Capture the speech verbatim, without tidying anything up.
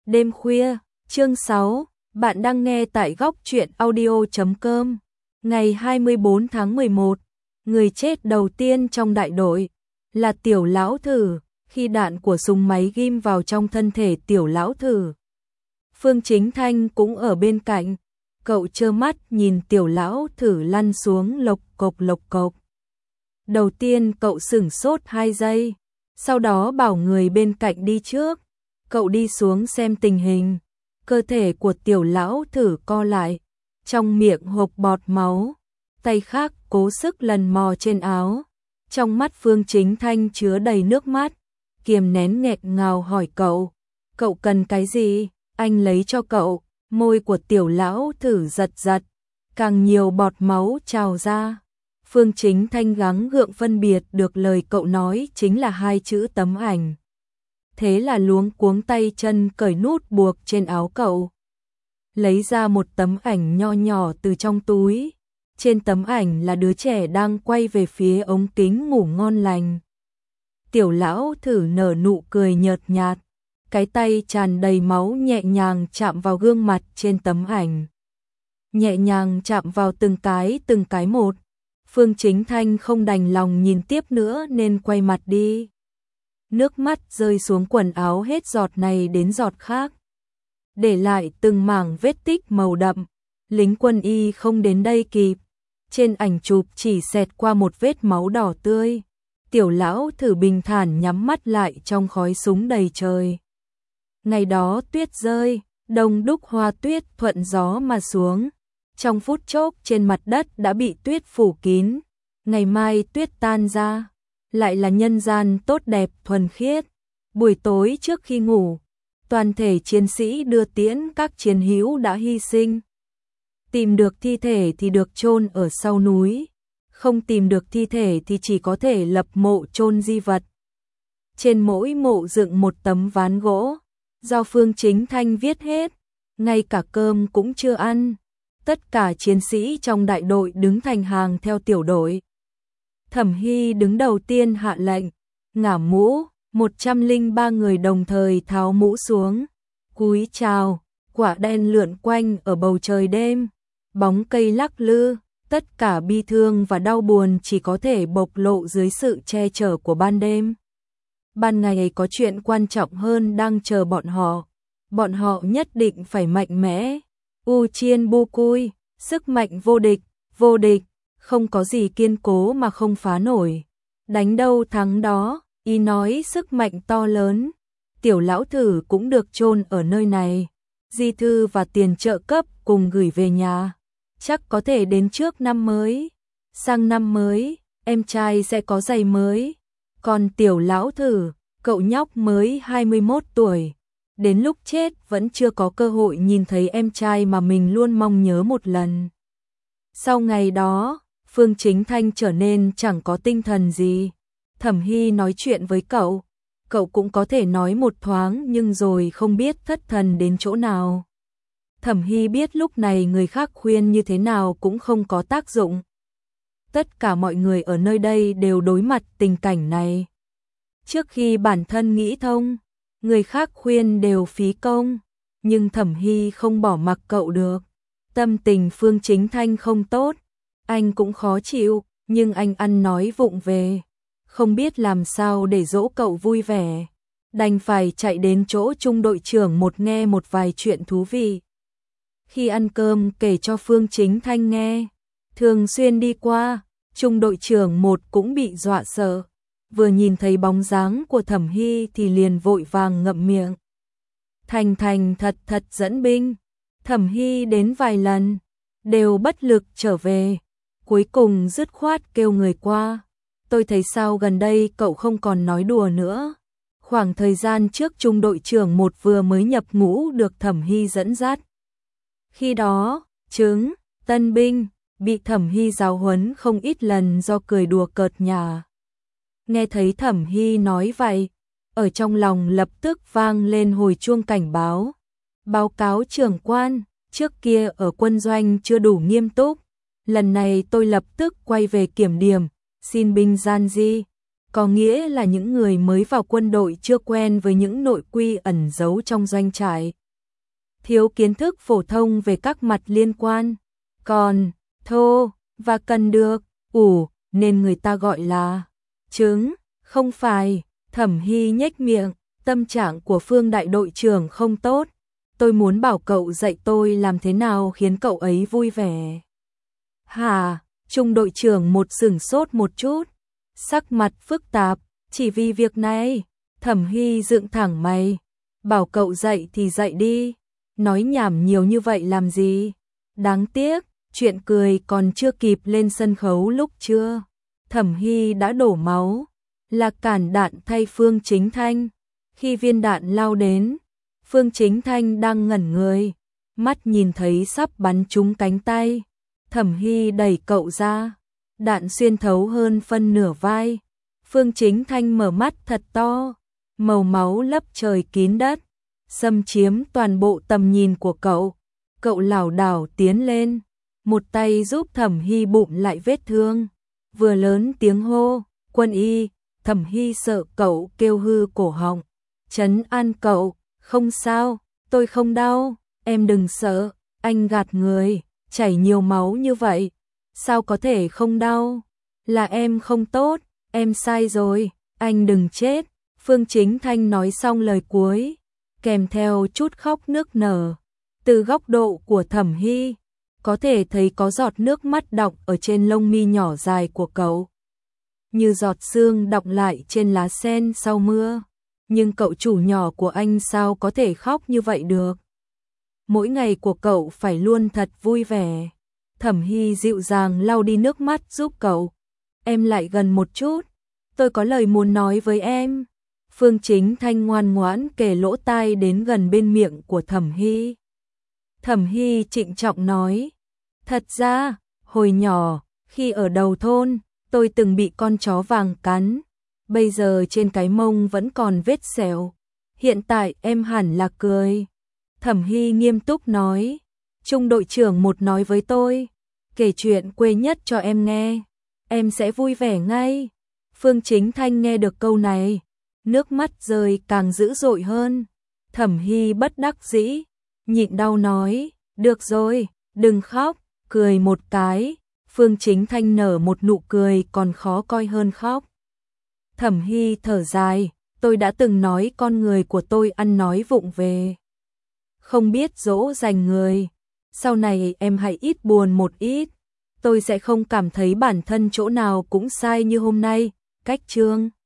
Đêm khuya, chương sáu, bạn đang nghe tại góc truyện audio chấm com. Ngày hai mươi tư tháng mười một, người chết đầu tiên trong đại đội là Tiểu Lão Thử, khi đạn của súng máy ghim vào trong thân thể Tiểu Lão Thử. Phương Chính Thanh cũng ở bên cạnh, cậu trơ mắt nhìn Tiểu Lão Thử lăn xuống lộc cộc lộc cộc. Đầu tiên cậu sửng sốt hai giây, sau đó bảo người bên cạnh đi trước. Cậu đi xuống xem tình hình, cơ thể của Tiểu Lão Thử co lại, trong miệng hộc bọt máu, tay khác cố sức lần mò trên áo. Trong mắt Phương Chính Thanh chứa đầy nước mắt, kiềm nén nghẹn ngào hỏi cậu, cậu cần cái gì, anh lấy cho cậu. Môi của Tiểu Lão Thử giật giật, càng nhiều bọt máu trào ra. Phương Chính Thanh gắng gượng phân biệt được lời cậu nói chính là hai chữ tấm ảnh. Thế là luống cuống tay chân cởi nút buộc trên áo cậu. Lấy ra một tấm ảnh nho nhỏ từ trong túi. Trên tấm ảnh là đứa trẻ đang quay về phía ống kính ngủ ngon lành. Tiểu Lão Thử nở nụ cười nhợt nhạt. Cái tay tràn đầy máu nhẹ nhàng chạm vào gương mặt trên tấm ảnh. Nhẹ nhàng chạm vào từng cái từng cái một. Phương Chính Thanh không đành lòng nhìn tiếp nữa nên quay mặt đi. Nước mắt rơi xuống quần áo hết giọt này đến giọt khác, để lại từng mảng vết tích màu đậm. Lính quân y không đến đây kịp, trên ảnh chụp chỉ xẹt qua một vết máu đỏ tươi. Tiểu Lão Thử bình thản nhắm mắt lại trong khói súng đầy trời. Ngày đó tuyết rơi, đông đúc hoa tuyết thuận gió mà xuống. Trong phút chốc trên mặt đất đã bị tuyết phủ kín. Ngày mai tuyết tan ra, lại là nhân gian tốt đẹp thuần khiết. Buổi tối trước khi ngủ, toàn thể chiến sĩ đưa tiễn các chiến hữu đã hy sinh. Tìm được thi thể thì được chôn ở sau núi, không tìm được thi thể thì chỉ có thể lập mộ chôn di vật. Trên mỗi mộ dựng một tấm ván gỗ, do Phương Chính Thanh viết hết, ngay cả cơm cũng chưa ăn. Tất cả chiến sĩ trong đại đội đứng thành hàng theo tiểu đội. Thẩm Hy đứng đầu tiên hạ lệnh, ngả mũ, một trăm lẻ ba người đồng thời tháo mũ xuống, cúi chào. Quả đen lượn quanh ở bầu trời đêm, bóng cây lắc lư, tất cả bi thương và đau buồn chỉ có thể bộc lộ dưới sự che chở của ban đêm. Ban ngày có chuyện quan trọng hơn đang chờ bọn họ, bọn họ nhất định phải mạnh mẽ. U Chiên Bu Cui, sức mạnh vô địch, vô địch, không có gì kiên cố mà không phá nổi. Đánh đâu thắng đó, ý nói sức mạnh to lớn. Tiểu Lão Thử cũng được chôn ở nơi này. Di thư và tiền trợ cấp cùng gửi về nhà. Chắc có thể đến trước năm mới. Sang năm mới, em trai sẽ có giày mới. Còn Tiểu Lão Thử, cậu nhóc mới hai mươi mốt tuổi. Đến lúc chết vẫn chưa có cơ hội nhìn thấy em trai mà mình luôn mong nhớ một lần. Sau ngày đó, Phương Chính Thanh trở nên chẳng có tinh thần gì. Thẩm Hy nói chuyện với cậu, cậu cũng có thể nói một thoáng nhưng rồi không biết thất thần đến chỗ nào. Thẩm Hy biết lúc này người khác khuyên như thế nào cũng không có tác dụng. Tất cả mọi người ở nơi đây đều đối mặt tình cảnh này. Trước khi bản thân nghĩ thông, người khác khuyên đều phí công, nhưng Thẩm Hy không bỏ mặc cậu được. Tâm tình Phương Chính Thanh không tốt, anh cũng khó chịu, nhưng anh ăn nói vụng về, không biết làm sao để dỗ cậu vui vẻ. Đành phải chạy đến chỗ trung đội trưởng một nghe một vài chuyện thú vị. Khi ăn cơm kể cho Phương Chính Thanh nghe, thường xuyên đi qua, trung đội trưởng một cũng bị dọa sợ. Vừa nhìn thấy bóng dáng của Thẩm Hy thì liền vội vàng ngậm miệng. Thành thành thật thật dẫn binh. Thẩm Hy đến vài lần, đều bất lực trở về. Cuối cùng dứt khoát kêu người qua. Tôi thấy sao gần đây cậu không còn nói đùa nữa. Khoảng thời gian trước trung đội trưởng một vừa mới nhập ngũ được Thẩm Hy dẫn dắt. Khi đó, trứng, tân binh, bị Thẩm Hy giáo huấn không ít lần do cười đùa cợt nhả. Nghe thấy Thẩm Hy nói vậy, ở trong lòng lập tức vang lên hồi chuông cảnh báo. Báo cáo trưởng quan, trước kia ở quân doanh chưa đủ nghiêm túc. Lần này tôi lập tức quay về kiểm điểm, xin binh gian di. có nghĩa là những người mới vào quân đội chưa quen với những nội quy ẩn giấu trong doanh trại. Thiếu kiến thức phổ thông về các mặt liên quan, còn thô và cần được ủ nên người ta gọi là trứng, không phải. Thẩm Hy nhếch miệng, tâm trạng của Phương đại đội trưởng không tốt, tôi muốn bảo cậu dạy tôi làm thế nào khiến cậu ấy vui vẻ. Hả? Trung đội trưởng một sửng sốt một chút, sắc mặt phức tạp, chỉ vì việc này. Thẩm Hy dựng thẳng mày, bảo cậu dạy thì dạy đi, nói nhảm nhiều như vậy làm gì? Đáng tiếc, chuyện cười còn chưa kịp lên sân khấu lúc chưa, Thẩm Hy đã đổ máu, là cản đạn thay Phương Chính Thanh. Khi viên đạn lao đến, Phương Chính Thanh đang ngẩn người, mắt nhìn thấy sắp bắn trúng cánh tay. Thẩm Hy đẩy cậu ra, đạn xuyên thấu hơn phân nửa vai. Phương Chính Thanh mở mắt thật to, màu máu lấp trời kín đất, xâm chiếm toàn bộ tầm nhìn của cậu. Cậu lảo đảo tiến lên, một tay giúp Thẩm Hy bụng lại vết thương, vừa lớn tiếng hô, quân y. Thẩm Hy sợ cậu kêu hư cổ họng, trấn an cậu, không sao, tôi không đau, em đừng sợ. Anh gạt người, chảy nhiều máu như vậy, sao có thể không đau? Là em không tốt, em sai rồi, anh đừng chết. Phương Chính Thanh nói xong lời cuối, kèm theo chút khóc nức nở. Từ góc độ của Thẩm Hy, có thể thấy có giọt nước mắt đọng ở trên lông mi nhỏ dài của cậu, như giọt sương đọng lại trên lá sen sau mưa. Nhưng cậu chủ nhỏ của anh sao có thể khóc như vậy được? Mỗi ngày của cậu phải luôn thật vui vẻ. Thẩm Hy dịu dàng lau đi nước mắt giúp cậu. Em lại gần một chút, tôi có lời muốn nói với em. Phương Chính Thanh ngoan ngoãn kề lỗ tai đến gần bên miệng của Thẩm Hy. Thẩm Hy trịnh trọng nói, thật ra, hồi nhỏ, khi ở đầu thôn, tôi từng bị con chó vàng cắn, bây giờ trên cái mông vẫn còn vết sẹo. Hiện tại em hẳn là cười. Thẩm Hy nghiêm túc nói, Trung đội trưởng một nói với tôi, kể chuyện quê nhất cho em nghe, em sẽ vui vẻ ngay. Phương Chính Thanh nghe được câu này, nước mắt rơi càng dữ dội hơn. Thẩm Hy bất đắc dĩ, nhịn đau nói, được rồi, đừng khóc, cười một cái. Phương Chính Thanh nở một nụ cười còn khó coi hơn khóc. Thẩm Hy thở dài, tôi đã từng nói con người của tôi ăn nói vụng về, không biết dỗ dành người. Sau này em hãy ít buồn một ít, tôi sẽ không cảm thấy bản thân chỗ nào cũng sai như hôm nay. Cách chương